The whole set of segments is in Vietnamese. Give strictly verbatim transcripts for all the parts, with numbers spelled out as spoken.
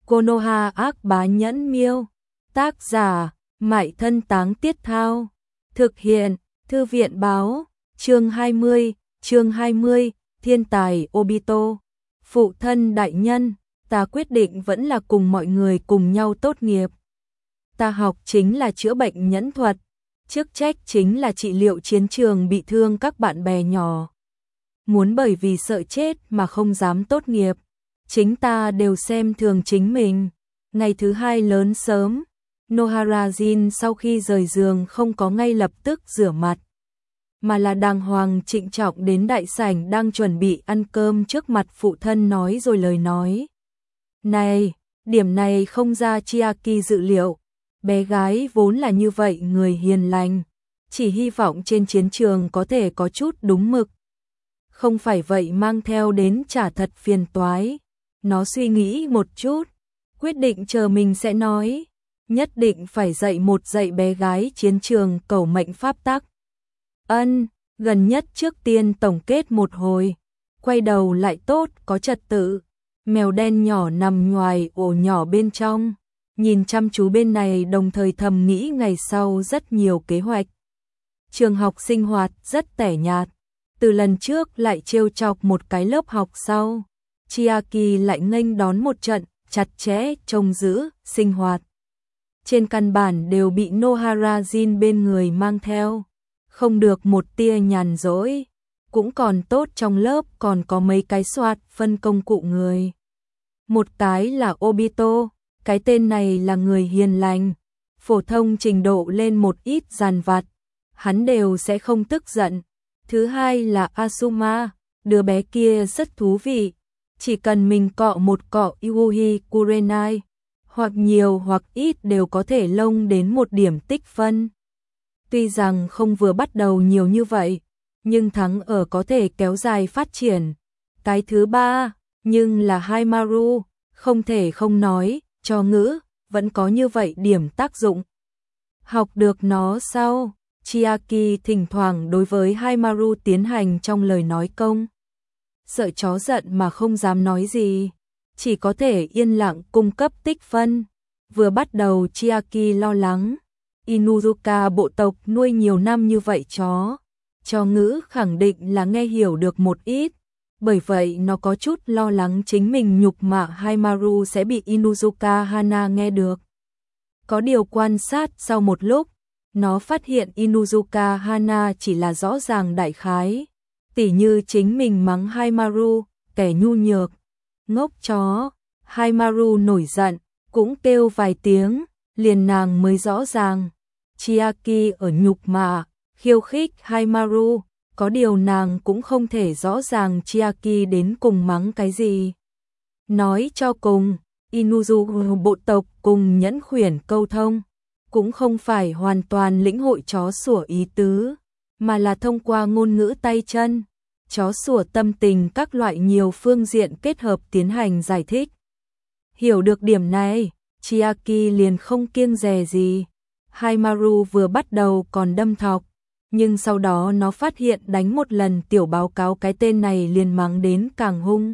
Konoha ác bá nhẫn miêu. Tác giả, Mại Thân Táng Tiết Thao. Thực hiện, Thư viện báo. Chương hai mươi, chương hai mươi, Thiên tài Obito. Phụ thân đại nhân, ta quyết định vẫn là cùng mọi người cùng nhau tốt nghiệp. Ta học chính là chữa bệnh nhẫn thuật, chức trách chính là trị liệu chiến trường bị thương các bạn bè nhỏ. Muốn bởi vì sợ chết mà không dám tốt nghiệp, chính ta đều xem thường chính mình. Ngày thứ hai lớn sớm, Nohara Jin sau khi rời giường không có ngay lập tức rửa mặt, mà là đàng hoàng trịnh trọng đến đại sảnh đang chuẩn bị ăn cơm trước mặt phụ thân nói rồi lời nói. Này, điểm này không ra Chiaki dự liệu, bé gái vốn là như vậy người hiền lành, chỉ hy vọng trên chiến trường có thể có chút đúng mực. Không phải vậy mang theo đến trả thật phiền toái. Nó suy nghĩ một chút, quyết định chờ mình sẽ nói, nhất định phải dạy một dạy bé gái chiến trường cầu mệnh pháp tắc. Ân, gần nhất trước tiên tổng kết một hồi, quay đầu lại tốt có trật tự. Mèo đen nhỏ nằm ngoài ổ nhỏ bên trong, nhìn chăm chú bên này đồng thời thầm nghĩ ngày sau rất nhiều kế hoạch. Trường học sinh hoạt rất tẻ nhạt, từ lần trước lại trêu chọc một cái lớp học sau, Chiaki lại nghênh đón một trận chặt chẽ trông giữ sinh hoạt. Trên căn bản đều bị Nohara Jin bên người mang theo, không được một tia nhàn rỗi. Cũng còn tốt trong lớp còn có mấy cái soạt phân công cụ người. Một cái là Obito, cái tên này là người hiền lành, phổ thông trình độ lên một ít dàn vặt, hắn đều sẽ không tức giận. Thứ hai là Asuma, đứa bé kia rất thú vị, chỉ cần mình cọ một cọ Yuhi Kurenai, hoặc nhiều hoặc ít đều có thể lông đến một điểm tích phân. Tuy rằng không vừa bắt đầu nhiều như vậy, nhưng thắng ở có thể kéo dài phát triển. Cái thứ ba, nhưng là Haimaru, không thể không nói, cho ngữ, vẫn có như vậy điểm tác dụng. Học được nó sau, Chiaki thỉnh thoảng đối với Haimaru tiến hành trong lời nói công. Sợ chó giận mà không dám nói gì, chỉ có thể yên lặng cung cấp tích phân. Vừa bắt đầu Chiaki lo lắng, Inuzuka bộ tộc nuôi nhiều năm như vậy chó, cho ngữ khẳng định là nghe hiểu được một ít, bởi vậy nó có chút lo lắng chính mình nhục mạ Haimaru sẽ bị Inuzuka Hana nghe được. Có điều quan sát sau một lúc, nó phát hiện Inuzuka Hana chỉ là rõ ràng đại khái, tỉ như chính mình mắng Haimaru, kẻ nhu nhược, ngốc chó. Haimaru nổi giận, cũng kêu vài tiếng, liền nàng mới rõ ràng. Chiaki ở nhục mạ, khiêu khích Haimaru, có điều nàng cũng không thể rõ ràng Chiaki đến cùng mắng cái gì. Nói cho cùng, Inuzu bộ tộc cùng nhẫn khuyển câu thông, cũng không phải hoàn toàn lĩnh hội chó sủa ý tứ, mà là thông qua ngôn ngữ tay chân, chó sủa tâm tình các loại nhiều phương diện kết hợp tiến hành giải thích. Hiểu được điểm này, Chiaki liền không kiêng dè gì. Haimaru vừa bắt đầu còn đâm thọc, nhưng sau đó nó phát hiện đánh một lần tiểu báo cáo cái tên này liền mắng đến càng hung,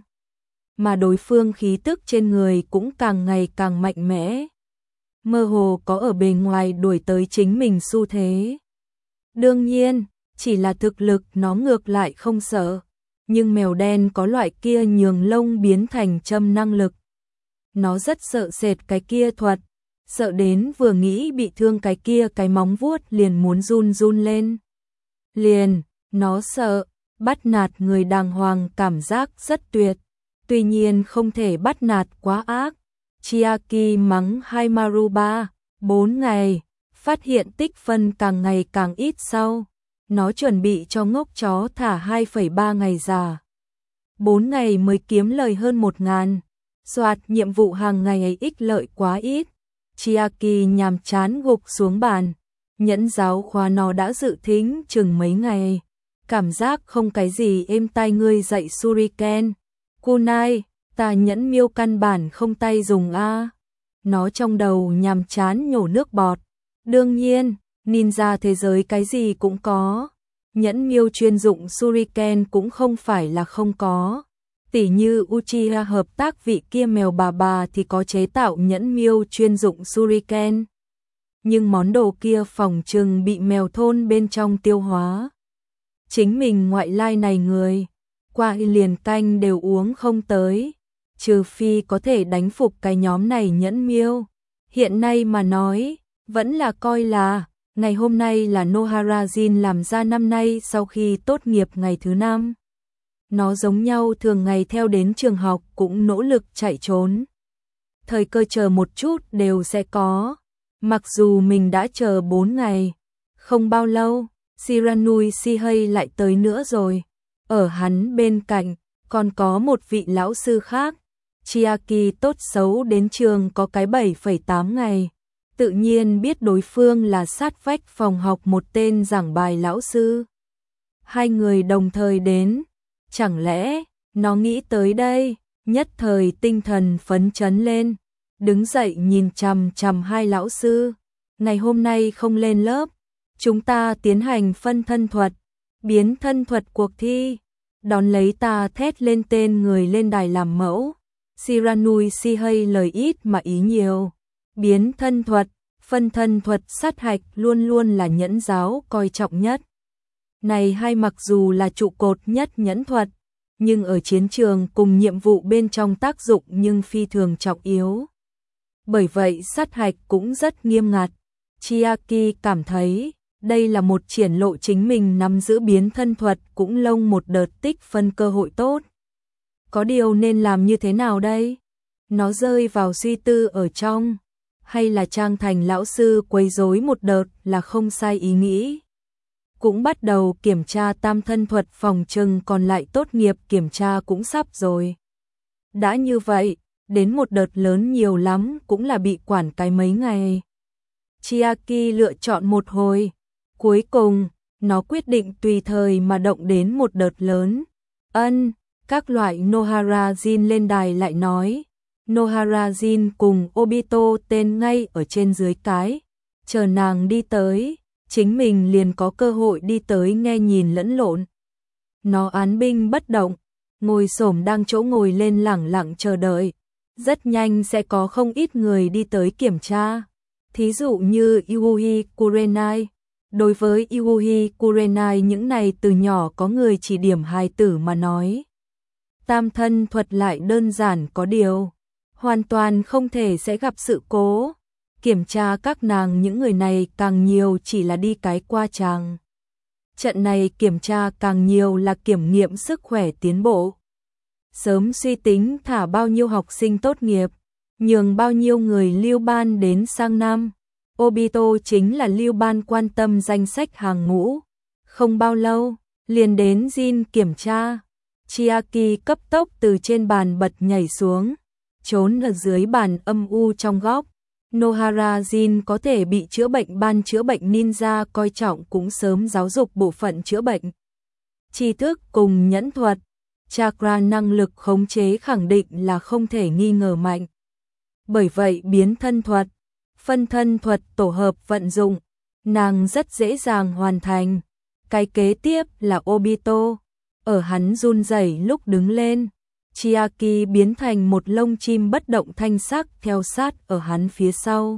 mà đối phương khí tức trên người cũng càng ngày càng mạnh mẽ, mơ hồ có ở bề ngoài đuổi tới chính mình xu thế. Đương nhiên, chỉ là thực lực nó ngược lại không sợ, nhưng mèo đen có loại kia nhường lông biến thành châm năng lực. Nó rất sợ sệt cái kia thuật, sợ đến vừa nghĩ bị thương cái kia cái móng vuốt liền muốn run run lên. Liền, nó sợ, bắt nạt người đàng hoàng cảm giác rất tuyệt, tuy nhiên không thể bắt nạt quá ác. Chiaki mắng Haimaru ba, bốn ngày, phát hiện tích phân càng ngày càng ít sau, nó chuẩn bị cho ngốc chó thả hai phẩy ba ngày giả. bốn ngày mới kiếm lời hơn một ngàn, soạt nhiệm vụ hàng ngày ấy ích lợi quá ít. Chiaki nhàm chán gục xuống bàn, nhẫn giáo khóa nó đã dự thính chừng mấy ngày, cảm giác không cái gì êm tai. Ngươi dạy Shuriken, Kunai, ta nhẫn miêu căn bản không tay dùng a. Nó trong đầu nhàm chán nhổ nước bọt. Đương nhiên, ninja thế giới cái gì cũng có, nhẫn miêu chuyên dụng Shuriken cũng không phải là không có. Tỉ như Uchiha hợp tác vị kia mèo bà bà thì có chế tạo nhẫn miêu chuyên dụng Shuriken. Nhưng món đồ kia phòng trừng bị mèo thôn bên trong tiêu hóa. Chính mình ngoại lai này người, qua liền canh đều uống không tới, trừ phi có thể đánh phục cái nhóm này nhẫn miêu. Hiện nay mà nói, vẫn là coi là, ngày hôm nay là Nohara Jin làm ra năm nay sau khi tốt nghiệp ngày thứ năm. Nó giống nhau thường ngày theo đến trường học cũng nỗ lực chạy trốn. Thời cơ chờ một chút đều sẽ có. Mặc dù mình đã chờ bốn ngày, không bao lâu, Shiranui Shihei lại tới nữa rồi. Ở hắn bên cạnh, còn có một vị lão sư khác. Chiaki tốt xấu đến trường có cái bảy phẩy tám ngày. Tự nhiên biết đối phương là sát vách phòng học một tên giảng bài lão sư. Hai người đồng thời đến. Chẳng lẽ, nó nghĩ tới đây, nhất thời tinh thần phấn chấn lên. Đứng dậy nhìn chằm chằm hai lão sư. Ngày hôm nay không lên lớp, chúng ta tiến hành phân thân thuật, biến thân thuật cuộc thi. Đón lấy ta thét lên tên người lên đài làm mẫu. Shiranui Shihei lời ít mà ý nhiều. Biến thân thuật, phân thân thuật sát hạch luôn luôn là nhẫn giáo coi trọng nhất. Này hai mặc dù là trụ cột nhất nhẫn thuật, nhưng ở chiến trường cùng nhiệm vụ bên trong tác dụng nhưng phi thường trọng yếu. Bởi vậy sát hạch cũng rất nghiêm ngặt. Chiaki cảm thấy đây là một triển lộ chính mình nắm giữ biến thân thuật cũng lông một đợt tích phân cơ hội tốt. Có điều nên làm như thế nào đây? Nó rơi vào suy tư ở trong. Hay là trang thành lão sư quấy rối một đợt là không sai ý nghĩ. Cũng bắt đầu kiểm tra tam thân thuật phòng trừng còn lại tốt nghiệp kiểm tra cũng sắp rồi. Đã như vậy, đến một đợt lớn nhiều lắm cũng là bị quản cái mấy ngày. Chiaki lựa chọn một hồi. Cuối cùng, nó quyết định tùy thời mà động đến một đợt lớn. Ân, các loại Nohara Jin lên đài lại nói. Nohara Jin cùng Obito tên ngay ở trên dưới cái. Chờ nàng đi tới, chính mình liền có cơ hội đi tới nghe nhìn lẫn lộn. Nó án binh bất động, ngồi xổm đang chỗ ngồi lên lẳng lặng chờ đợi. Rất nhanh sẽ có không ít người đi tới kiểm tra. Thí dụ như Yuuhi Kurenai. Đối với Yuuhi Kurenai những này từ nhỏ có người chỉ điểm hài tử mà nói. Tam thân thuật lại đơn giản có điều. Hoàn toàn không thể sẽ gặp sự cố. Kiểm tra các nàng những người này càng nhiều chỉ là đi cái qua tràng. Trận này kiểm tra càng nhiều là kiểm nghiệm sức khỏe tiến bộ. Sớm suy tính thả bao nhiêu học sinh tốt nghiệp, nhường bao nhiêu người lưu ban đến sang năm. Obito chính là lưu ban quan tâm danh sách hàng ngũ. Không bao lâu, liền đến Jin kiểm tra. Chiaki cấp tốc từ trên bàn bật nhảy xuống, trốn ở dưới bàn âm u trong góc. Nohara Jin có thể bị chữa bệnh ban chữa bệnh ninja coi trọng cũng sớm giáo dục bộ phận chữa bệnh. Tri thức cùng nhẫn thuật, chakra năng lực khống chế khẳng định là không thể nghi ngờ mạnh. Bởi vậy biến thân thuật, phân thân thuật tổ hợp vận dụng, nàng rất dễ dàng hoàn thành. Cái kế tiếp là Obito, ở hắn run rẩy lúc đứng lên. Chiaki biến thành một lông chim bất động thanh sắc theo sát ở hắn phía sau.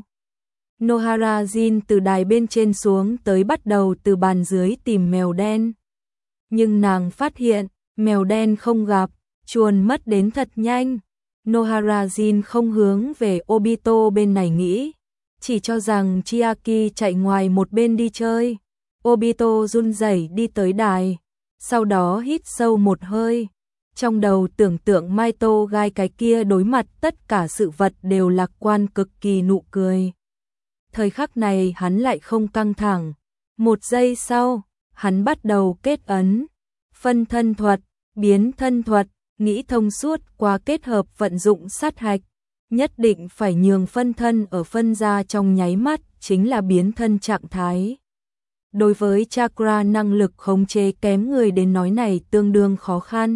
Nohara Jin từ đài bên trên xuống tới bắt đầu từ bàn dưới tìm mèo đen. Nhưng nàng phát hiện, mèo đen không gặp, chuồn mất đến thật nhanh. Nohara Jin không hướng về Obito bên này nghĩ, chỉ cho rằng Chiaki chạy ngoài một bên đi chơi. Obito run rẩy đi tới đài, sau đó hít sâu một hơi. Trong đầu tưởng tượng Maito gai cái kia đối mặt tất cả sự vật đều lạc quan cực kỳ nụ cười. Thời khắc này hắn lại không căng thẳng. Một giây sau, hắn bắt đầu kết ấn. Phân thân thuật, biến thân thuật, nghĩ thông suốt qua kết hợp vận dụng sát hạch. Nhất định phải nhường phân thân ở phân ra trong nháy mắt chính là biến thân trạng thái. Đối với chakra năng lực khống chế kém người đến nói này tương đương khó khăn.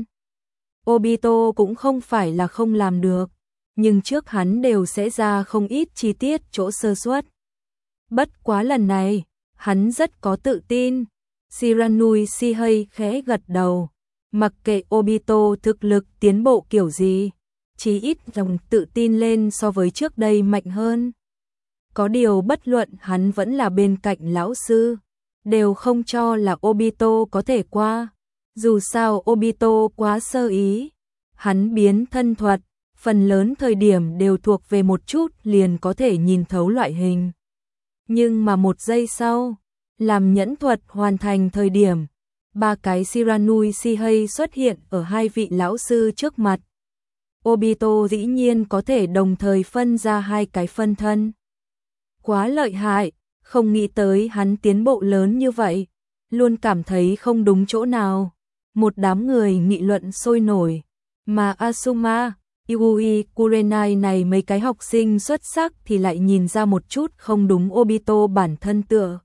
Obito cũng không phải là không làm được, nhưng trước hắn đều sẽ ra không ít chi tiết chỗ sơ suất. Bất quá lần này, hắn rất có tự tin. Shiranui Shihei khẽ gật đầu, Mặc kệ Obito thực lực tiến bộ kiểu gì, chí ít lòng tự tin lên so với trước đây mạnh hơn. Có điều bất luận hắn vẫn là bên cạnh lão sư, đều không cho là Obito có thể qua. Dù sao Obito quá sơ ý, hắn biến thân thuật, phần lớn thời điểm đều thuộc về một chút liền có thể nhìn thấu loại hình. Nhưng mà một giây sau, làm nhẫn thuật hoàn thành thời điểm, ba cái Shiranui Shihei xuất hiện ở hai vị lão sư trước mặt. Obito dĩ nhiên có thể đồng thời phân ra hai cái phân thân. Quá lợi hại, không nghĩ tới hắn tiến bộ lớn như vậy, luôn cảm thấy không đúng chỗ nào. Một đám người nghị luận sôi nổi, mà Asuma, Yui Kurenai này mấy cái học sinh xuất sắc thì lại nhìn ra một chút không đúng. Obito bản thân tựa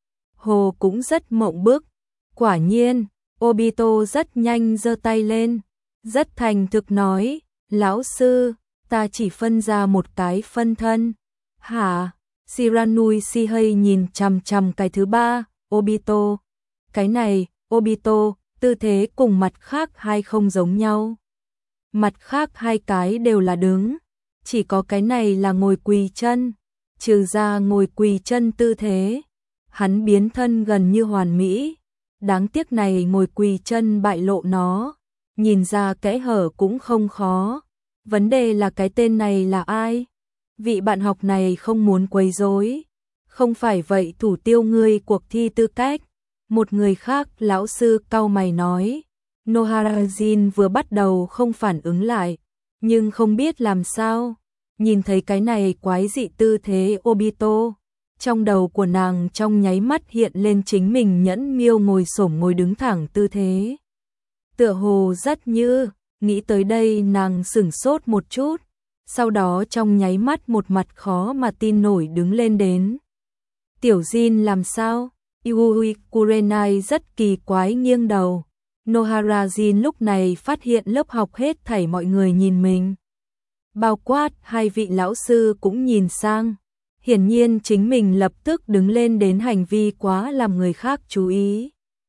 hồ cũng rất mộng bức. Quả nhiên, Obito rất nhanh giơ tay lên, rất thành thực nói, lão sư, ta chỉ phân ra một cái phân thân. Hả? Shiranui Shihei nhìn chằm chằm cái thứ ba, Obito. Cái này, Obito, tư thế cùng mặt khác hai không giống nhau. Mặt khác hai cái đều là đứng, chỉ có cái này là ngồi quỳ chân. Trừ ra ngồi quỳ chân tư thế, hắn biến thân gần như hoàn mỹ. Đáng tiếc này ngồi quỳ chân bại lộ nó, nhìn ra kẽ hở cũng không khó. Vấn đề là cái tên này là ai? Vị bạn học này không muốn quấy rối. Không phải vậy thủ tiêu ngươi cuộc thi tư cách. Một người khác lão sư cau mày nói. Noharajin vừa bắt đầu không phản ứng lại, nhưng không biết làm sao. Nhìn thấy cái này quái dị tư thế Obito, trong đầu của nàng trong nháy mắt hiện lên chính mình nhẫn miêu ngồi xổm ngồi đứng thẳng tư thế. Tựa hồ rất như, nghĩ tới đây nàng sửng sốt một chút, sau đó trong nháy mắt một mặt khó mà tin nổi đứng lên đến. Tiểu Jin làm sao? Yui Kurenai rất kỳ quái nghiêng đầu. Noharajin lúc này phát hiện lớp học hết thảy mọi người nhìn mình. Bao quát hai vị lão sư cũng nhìn sang. Hiển nhiên chính mình lập tức đứng lên đến hành vi quá làm người khác chú ý.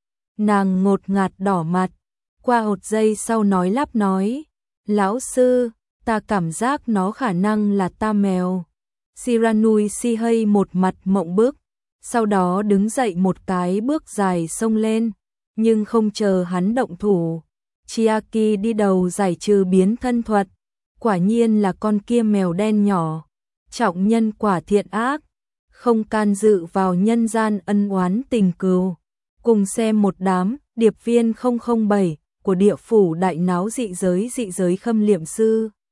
Nàng ngột ngạt đỏ mặt, qua một giây sau nói lắp nói. Lão sư, ta cảm giác nó khả năng là ta mèo. Shiranui Shihei một mặt mộng bức, sau đó đứng dậy một cái bước dài xông lên, nhưng không chờ hắn động thủ. Chiaki đi đầu giải trừ biến thân thuật, quả nhiên là con kia mèo đen nhỏ. Trọng nhân quả thiện ác, không can dự vào nhân gian ân oán tình cừu. Cùng xem một đám điệp viên không không bảy của địa phủ đại náo dị giới dị giới khâm liệm sư.